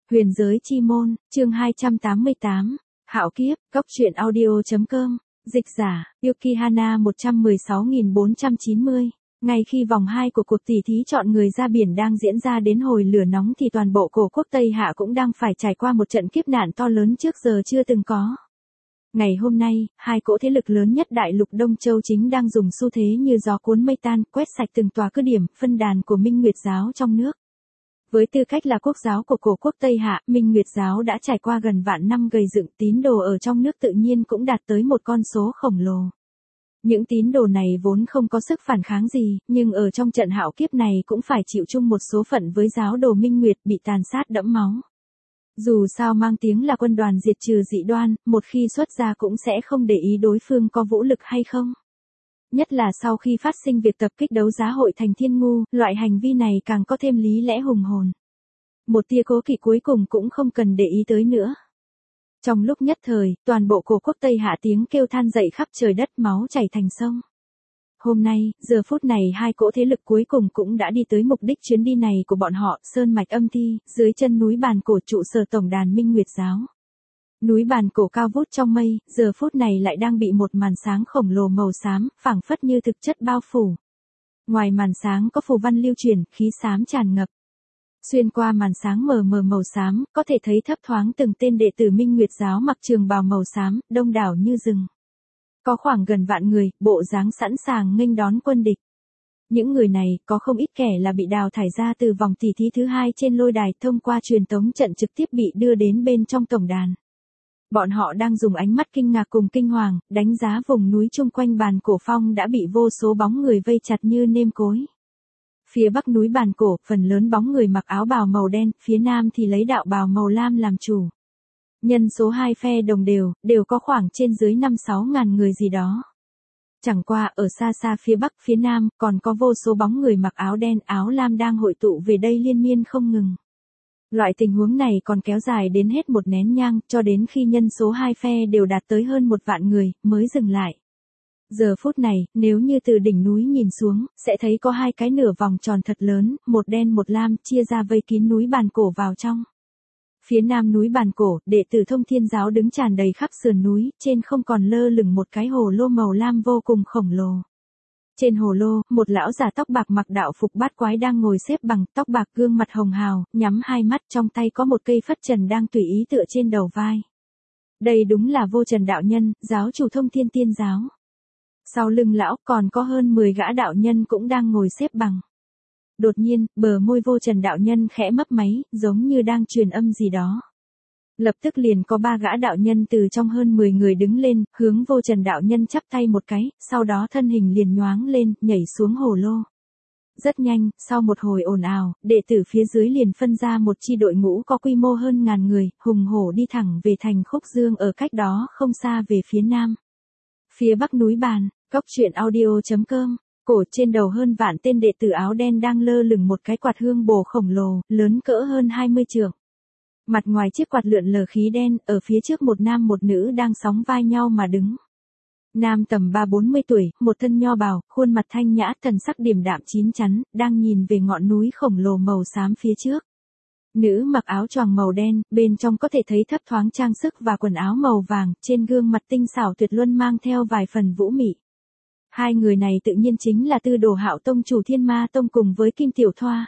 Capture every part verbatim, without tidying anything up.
Huyền giới chi môn, chương hai trăm tám mươi tám, Hạo kiếp, góc truyện audio.com, dịch giả, Yukihana một trăm mười sáu nghìn bốn trăm chín mươi. Ngay khi vòng hai của cuộc tỷ thí chọn người ra biển đang diễn ra đến hồi lửa nóng thì toàn bộ cổ quốc Tây Hạ cũng đang phải trải qua một trận kiếp nạn to lớn trước giờ chưa từng có. Ngày hôm nay, hai cỗ thế lực lớn nhất đại lục Đông Châu chính đang dùng xu thế như gió cuốn mây tan, quét sạch từng tòa cứ điểm, phân đàn của Minh Nguyệt giáo trong nước. Với tư cách là quốc giáo của cổ quốc Tây Hạ, Minh Nguyệt giáo đã trải qua gần vạn năm gầy dựng, tín đồ ở trong nước tự nhiên cũng đạt tới một con số khổng lồ. Những tín đồ này vốn không có sức phản kháng gì, nhưng ở trong trận hạo kiếp này cũng phải chịu chung một số phận với giáo đồ Minh Nguyệt bị tàn sát đẫm máu. Dù sao mang tiếng là quân đoàn diệt trừ dị đoan, một khi xuất ra cũng sẽ không để ý đối phương có vũ lực hay không. Nhất là sau khi phát sinh việc tập kích đấu giá hội thành Thiên Ngu, loại hành vi này càng có thêm lý lẽ hùng hồn. Một tia cố kỵ cuối cùng cũng không cần để ý tới nữa. Trong lúc nhất thời, toàn bộ cổ quốc Tây Hạ tiếng kêu than dậy khắp trời đất, máu chảy thành sông. Hôm nay, giờ phút này hai cỗ thế lực cuối cùng cũng đã đi tới mục đích chuyến đi này của bọn họ, Sơn Mạch Âm Thi, dưới chân núi Bàn Cổ trụ sở tổng đàn Minh Nguyệt giáo. Núi Bàn Cổ cao vút trong mây, giờ phút này lại đang bị một màn sáng khổng lồ màu xám, phảng phất như thực chất bao phủ. Ngoài màn sáng có phù văn lưu truyền, khí xám tràn ngập. Xuyên qua màn sáng mờ mờ màu xám, có thể thấy thấp thoáng từng tên đệ tử Minh Nguyệt giáo mặc trường bào màu xám, đông đảo như rừng. Có khoảng gần vạn người, bộ dáng sẵn sàng nghênh đón quân địch. Những người này, có không ít kẻ là bị đào thải ra từ vòng tỷ thí thứ hai trên lôi đài, thông qua truyền tống trận trực tiếp bị đưa đến bên trong tổng đàn. Bọn họ đang dùng ánh mắt kinh ngạc cùng kinh hoàng, đánh giá vùng núi chung quanh Bàn Cổ phong đã bị vô số bóng người vây chặt như nêm cối. Phía bắc núi Bàn Cổ, phần lớn bóng người mặc áo bào màu đen, phía nam thì lấy đạo bào màu lam làm chủ. Nhân số hai phe đồng đều, đều có khoảng trên dưới năm sáu ngàn người gì đó. Chẳng qua, ở xa xa phía bắc, phía nam, còn có vô số bóng người mặc áo đen, áo lam đang hội tụ về đây liên miên không ngừng. Loại tình huống này còn kéo dài đến hết một nén nhang, cho đến khi nhân số hai phe đều đạt tới hơn một vạn người, mới dừng lại. Giờ phút này, nếu như từ đỉnh núi nhìn xuống, sẽ thấy có hai cái nửa vòng tròn thật lớn, một đen một lam, chia ra vây kín núi Bàn Cổ vào trong. Phía nam núi Bàn Cổ, đệ tử Thông Thiên giáo đứng tràn đầy khắp sườn núi, trên không còn lơ lửng một cái hồ lô màu lam vô cùng khổng lồ. Trên hồ lô, một lão già tóc bạc mặc đạo phục bát quái đang ngồi xếp bằng, tóc bạc, gương mặt hồng hào, nhắm hai mắt, trong tay có một cây phất trần đang tùy ý tựa trên đầu vai. Đây đúng là Vô Trần đạo nhân, giáo chủ Thông Thiên Tiên giáo. Sau lưng lão còn có hơn mười gã đạo nhân cũng đang ngồi xếp bằng. Đột nhiên, bờ môi Vô Trần đạo nhân khẽ mấp máy, giống như đang truyền âm gì đó. Lập tức liền có ba gã đạo nhân từ trong hơn mười người đứng lên, hướng Vô Trần đạo nhân chắp tay một cái, sau đó thân hình liền nhoáng lên, nhảy xuống hồ lô. Rất nhanh, sau một hồi ồn ào, đệ tử phía dưới liền phân ra một chi đội ngũ có quy mô hơn ngàn người, hùng hổ đi thẳng về thành Khúc Dương ở cách đó không xa về phía nam. Phía bắc núi Bàn, góc truyện audio.com, cổ trên đầu hơn vạn tên đệ tử áo đen đang lơ lửng một cái quạt hương bồ khổng lồ, lớn cỡ hơn hai mươi trượng. Mặt ngoài chiếc quạt lượn lờ khí đen, ở phía trước một nam một nữ đang sóng vai nhau mà đứng. Nam tầm ba bốn mươi tuổi, một thân nho bào, khuôn mặt thanh nhã, thần sắc điềm đạm chín chắn, đang nhìn về ngọn núi khổng lồ màu xám phía trước. Nữ mặc áo choàng màu đen, bên trong có thể thấy thấp thoáng trang sức và quần áo màu vàng, trên gương mặt tinh xảo tuyệt luân mang theo vài phần vũ mị. Hai người này tự nhiên chính là Tư Đồ Hạo tông chủ Thiên Ma tông cùng với Kim Tiểu Thoa.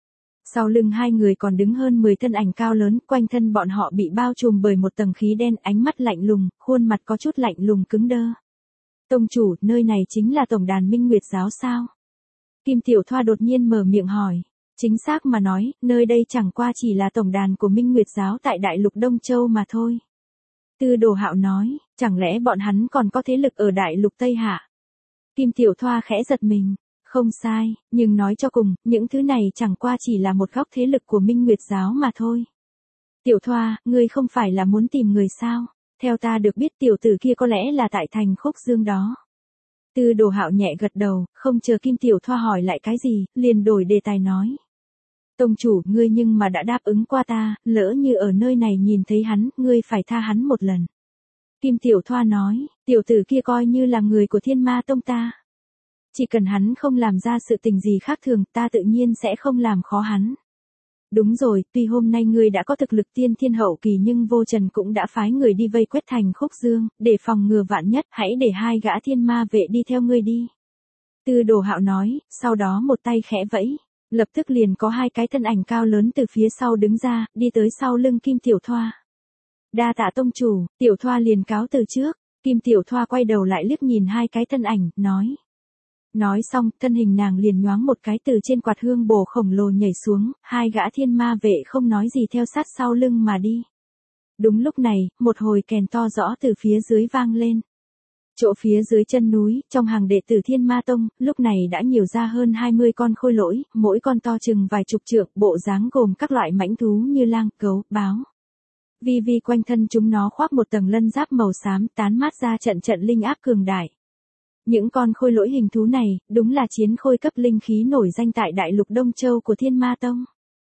Sau lưng hai người còn đứng hơn mười thân ảnh cao lớn, quanh thân bọn họ bị bao trùm bởi một tầng khí đen, ánh mắt lạnh lùng, khuôn mặt có chút lạnh lùng cứng đơ. Tông chủ, nơi này chính là tổng đàn Minh Nguyệt giáo sao? Kim Tiểu Thoa đột nhiên mở miệng hỏi. Chính xác mà nói, nơi đây chẳng qua chỉ là tổng đàn của Minh Nguyệt giáo tại đại lục Đông Châu mà thôi. Tư Đồ Hạo nói, chẳng lẽ bọn hắn còn có thế lực ở đại lục Tây Hạ? Kim Tiểu Thoa khẽ giật mình. Không sai, nhưng nói cho cùng, những thứ này chẳng qua chỉ là một góc thế lực của Minh Nguyệt giáo mà thôi. Tiểu Thoa, ngươi không phải là muốn tìm người sao? Theo ta được biết tiểu tử kia có lẽ là tại thành Khúc Dương đó. Tư Đồ Hạo nhẹ gật đầu, không chờ Kim Tiểu Thoa hỏi lại cái gì, liền đổi đề tài nói. Tông chủ, ngươi nhưng mà đã đáp ứng qua ta, lỡ như ở nơi này nhìn thấy hắn, ngươi phải tha hắn một lần. Kim Tiểu Thoa nói, tiểu tử kia coi như là người của Thiên Ma tông ta. Chỉ cần hắn không làm ra sự tình gì khác thường, ta tự nhiên sẽ không làm khó hắn. Đúng rồi, tuy hôm nay ngươi đã có thực lực tiên thiên hậu kỳ nhưng vô trần cũng đã phái người đi vây quét thành Khúc Dương, để phòng ngừa vạn nhất, hãy để hai gã thiên ma vệ đi theo ngươi đi. Tư Đồ Hạo nói, sau đó một tay khẽ vẫy, lập tức liền có hai cái thân ảnh cao lớn từ phía sau đứng ra, đi tới sau lưng Kim Tiểu Thoa. Đa tạ tông chủ, Tiểu Thoa liền cáo từ trước, Kim Tiểu Thoa quay đầu lại liếc nhìn hai cái thân ảnh, nói. Nói xong, thân hình nàng liền nhoáng một cái từ trên quạt hương bổ khổng lồ nhảy xuống, hai gã thiên ma vệ không nói gì theo sát sau lưng mà đi. Đúng lúc này, một hồi kèn to rõ từ phía dưới vang lên. Chỗ phía dưới chân núi, trong hàng đệ tử Thiên Ma Tông, lúc này đã nhiều ra hơn hai mươi con khôi lỗi, mỗi con to chừng vài chục trượng, bộ dáng gồm các loại mãnh thú như lang, gấu, báo. Vi vi quanh thân chúng nó khoác một tầng lân giáp màu xám, tán mát ra trận trận linh áp cường đại. Những con khôi lỗi hình thú này, đúng là chiến khôi cấp linh khí nổi danh tại đại lục Đông Châu của Thiên Ma Tông.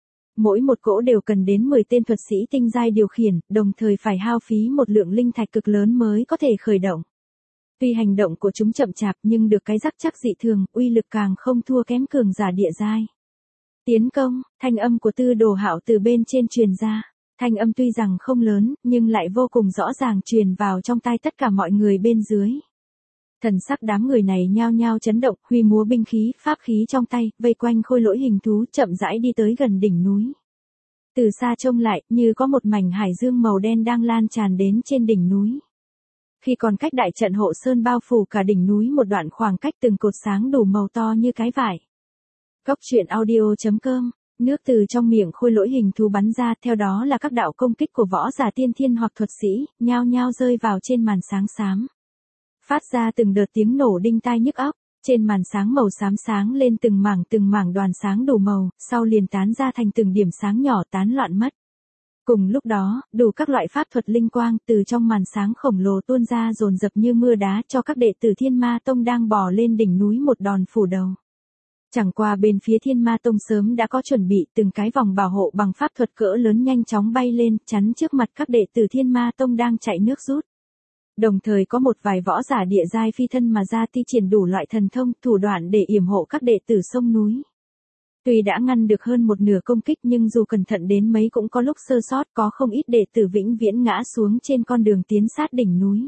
Mỗi một cỗ đều cần đến mười tên thuật sĩ tinh giai điều khiển, đồng thời phải hao phí một lượng linh thạch cực lớn mới có thể khởi động. Tuy hành động của chúng chậm chạp nhưng được cái rắc chắc dị thường, uy lực càng không thua kém cường giả địa giai. Tiến công, thanh âm của Tư Đồ Hạo từ bên trên truyền ra. Thanh âm tuy rằng không lớn, nhưng lại vô cùng rõ ràng truyền vào trong tai tất cả mọi người bên dưới. Thần sắc đám người này nhao nhao chấn động, huy múa binh khí, pháp khí trong tay, vây quanh khôi lỗi hình thú chậm rãi đi tới gần đỉnh núi. Từ xa trông lại, như có một mảnh hải dương màu đen đang lan tràn đến trên đỉnh núi. Khi còn cách đại trận hộ sơn bao phủ cả đỉnh núi một đoạn khoảng cách, từng cột sáng đủ màu to như cái vải. Cốc truyện audio chấm com, nước từ trong miệng khôi lỗi hình thú bắn ra, theo đó là các đạo công kích của võ giả tiên thiên hoặc thuật sĩ, nhao nhao rơi vào trên màn sáng xám. Phát ra từng đợt tiếng nổ đinh tai nhức óc, trên màn sáng màu xám sáng lên từng mảng từng mảng đoàn sáng đủ màu, sau liền tán ra thành từng điểm sáng nhỏ tán loạn mất. Cùng lúc đó, đủ các loại pháp thuật linh quang từ trong màn sáng khổng lồ tuôn ra dồn dập như mưa đá cho các đệ tử Thiên Ma Tông đang bò lên đỉnh núi một đòn phủ đầu. Chẳng qua bên phía Thiên Ma Tông sớm đã có chuẩn bị, từng cái vòng bảo hộ bằng pháp thuật cỡ lớn nhanh chóng bay lên, chắn trước mặt các đệ tử Thiên Ma Tông đang chạy nước rút. Đồng thời có một vài võ giả địa giai phi thân mà ra thi triển đủ loại thần thông, thủ đoạn để yểm hộ các đệ tử sông núi. Tuy đã ngăn được hơn một nửa công kích nhưng dù cẩn thận đến mấy cũng có lúc sơ sót, có không ít đệ tử vĩnh viễn ngã xuống trên con đường tiến sát đỉnh núi.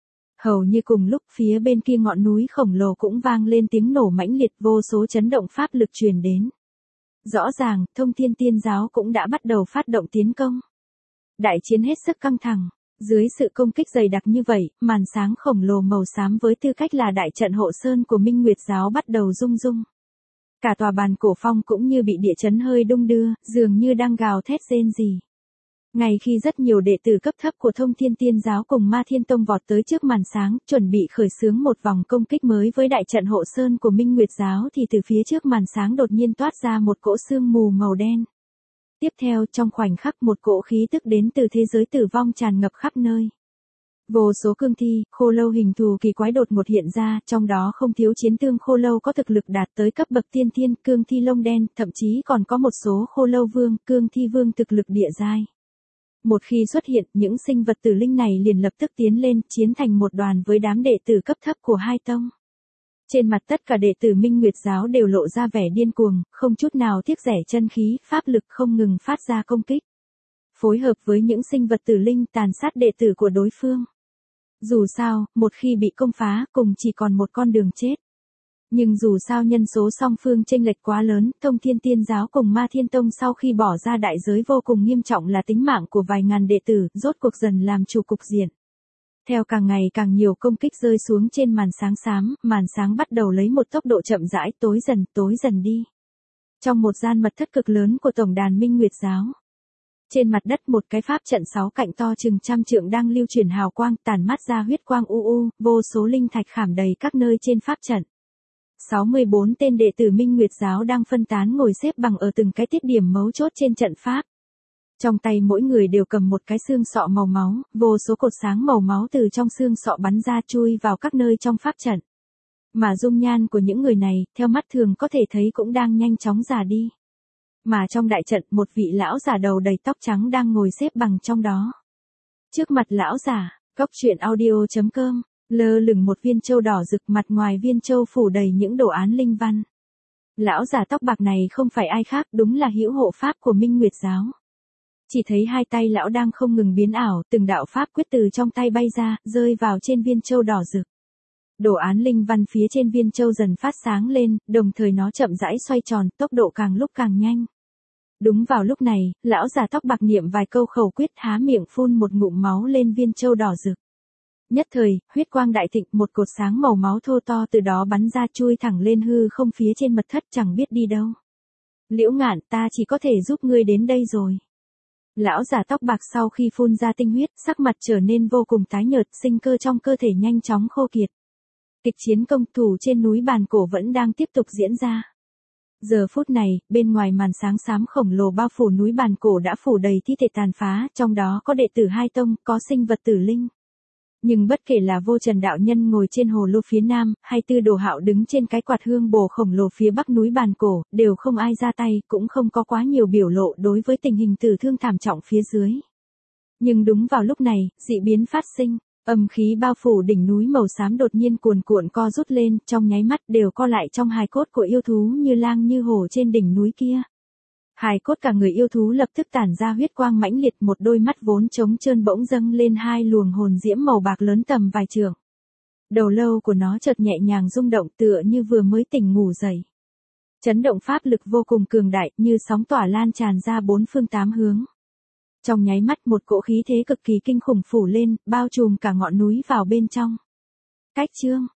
Hầu như cùng lúc phía bên kia ngọn núi khổng lồ cũng vang lên tiếng nổ mãnh liệt, vô số chấn động pháp lực truyền đến. Rõ ràng, Thông Thiên Tiên Giáo cũng đã bắt đầu phát động tiến công. Đại chiến hết sức căng thẳng. Dưới sự công kích dày đặc như vậy, màn sáng khổng lồ màu xám với tư cách là đại trận hộ sơn của Minh Nguyệt Giáo bắt đầu rung rung. Cả tòa bàn cổ phong cũng như bị địa chấn hơi đung đưa, dường như đang gào thét rên rỉ. Ngay khi rất nhiều đệ tử cấp thấp của Thông Thiên Tiên Giáo cùng Ma Thiên Tông vọt tới trước màn sáng, chuẩn bị khởi xướng một vòng công kích mới với đại trận hộ sơn của Minh Nguyệt Giáo thì từ phía trước màn sáng đột nhiên toát ra một cỗ sương mù màu đen. Tiếp theo, trong khoảnh khắc một cỗ khí tức đến từ thế giới tử vong tràn ngập khắp nơi. Vô số cương thi, khô lâu hình thù kỳ quái đột ngột hiện ra, trong đó không thiếu chiến tương khô lâu có thực lực đạt tới cấp bậc tiên thiên, cương thi lông đen, thậm chí còn có một số khô lâu vương, cương thi vương thực lực địa giai. Một khi xuất hiện, những sinh vật tử linh này liền lập tức tiến lên, chiến thành một đoàn với đám đệ tử cấp thấp của hai tông. Trên mặt tất cả đệ tử Minh Nguyệt Giáo đều lộ ra vẻ điên cuồng, không chút nào tiếc rẻ chân khí, pháp lực không ngừng phát ra công kích. Phối hợp với những sinh vật tử linh tàn sát đệ tử của đối phương. Dù sao, một khi bị công phá, cùng chỉ còn một con đường chết. Nhưng dù sao nhân số song phương chênh lệch quá lớn, Thông Thiên Tiên Giáo cùng Ma Thiên Tông sau khi bỏ ra đại giới vô cùng nghiêm trọng là tính mạng của vài ngàn đệ tử, rốt cuộc dần làm chủ cục diện. Theo càng ngày càng nhiều công kích rơi xuống trên màn sáng xám, màn sáng bắt đầu lấy một tốc độ chậm rãi tối dần, tối dần đi. Trong một gian mật thất cực lớn của tổng đàn Minh Nguyệt Giáo. Trên mặt đất một cái pháp trận sáu cạnh to chừng trăm trượng đang lưu chuyển hào quang, tản mát ra huyết quang u u, vô số linh thạch khảm đầy các nơi trên pháp trận. sáu mươi bốn tên đệ tử Minh Nguyệt Giáo đang phân tán ngồi xếp bằng ở từng cái tiết điểm mấu chốt trên trận pháp. Trong tay mỗi người đều cầm một cái xương sọ màu máu, vô số cột sáng màu máu từ trong xương sọ bắn ra chui vào các nơi trong pháp trận. Mà dung nhan của những người này, theo mắt thường có thể thấy cũng đang nhanh chóng già đi. Mà trong đại trận, một vị lão già đầu đầy tóc trắng đang ngồi xếp bằng trong đó. Trước mặt lão già, cốc truyện audio chấm com, lơ lửng một viên châu đỏ rực, mặt ngoài viên châu phủ đầy những đồ án linh văn. Lão già tóc bạc này không phải ai khác, đúng là hữu hộ pháp của Minh Nguyệt giáo. Chỉ thấy hai tay lão đang không ngừng biến ảo, từng đạo pháp quyết từ trong tay bay ra, rơi vào trên viên châu đỏ rực. Đồ án linh văn phía trên viên châu dần phát sáng lên, đồng thời nó chậm rãi xoay tròn, tốc độ càng lúc càng nhanh. Đúng vào lúc này, lão già tóc bạc niệm vài câu khẩu quyết, há miệng phun một ngụm máu lên viên châu đỏ rực. Nhất thời, huyết quang đại thịnh, một cột sáng màu máu thô to từ đó bắn ra chui thẳng lên hư không phía trên mật thất, chẳng biết đi đâu. Liễu Ngạn, ta chỉ có thể giúp ngươi đến đây rồi. Lão già tóc bạc sau khi phun ra tinh huyết, sắc mặt trở nên vô cùng tái nhợt, sinh cơ trong cơ thể nhanh chóng khô kiệt. Kịch chiến công thủ trên núi bàn cổ vẫn đang tiếp tục diễn ra. Giờ phút này, bên ngoài màn sáng xám khổng lồ bao phủ núi bàn cổ đã phủ đầy thi thể tàn phá, trong đó có đệ tử hai tông, có sinh vật tử linh. Nhưng bất kể là Vô Trần đạo nhân ngồi trên hồ lô phía nam, hay Tư Đồ Hạo đứng trên cái quạt hương bồ khổng lồ phía bắc núi bàn cổ, đều không ai ra tay, cũng không có quá nhiều biểu lộ đối với tình hình tử thương thảm trọng phía dưới. Nhưng đúng vào lúc này, dị biến phát sinh, âm khí bao phủ đỉnh núi màu xám đột nhiên cuồn cuộn co rút lên, trong nháy mắt đều co lại trong hài cốt của yêu thú như lang như hổ trên đỉnh núi kia. Hài cốt cả người yêu thú lập tức tản ra huyết quang mãnh liệt, một đôi mắt vốn trống trơn bỗng dâng lên hai luồng hồn diễm màu bạc lớn tầm vài trượng. Đầu lâu của nó chợt nhẹ nhàng rung động tựa như vừa mới tỉnh ngủ dậy. Chấn động pháp lực vô cùng cường đại như sóng tỏa lan tràn ra bốn phương tám hướng. Trong nháy mắt một cỗ khí thế cực kỳ kinh khủng phủ lên, bao trùm cả ngọn núi vào bên trong. Cách chương